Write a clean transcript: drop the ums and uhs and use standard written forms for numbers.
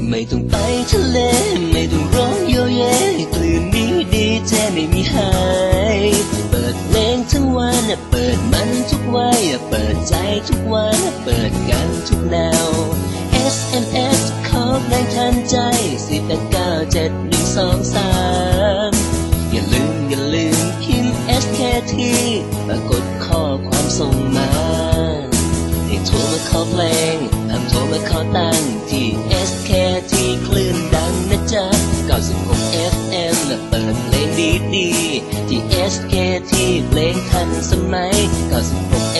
ไม่ต้องไปทะเลไม่ต้องร้องโยเยคลื่นนี้ดีแท้ไม่มีหายเปิดเพลงทั้งวันเปิดมันทุกวัยเปิดใจทุกวันเปิดกันทุกแนว SMS ขอแรงทันใจ4897123อย่าลืมพิมพ์ SKT ปรากฏข้อความส่งมาให้โทรมาขอเพลงโทรมาขอตั้งที่ SKT คลื่นดังนะจ๊ะ96 FM เปิดเพลงดีๆที่ SKT เพลงทันสมัย96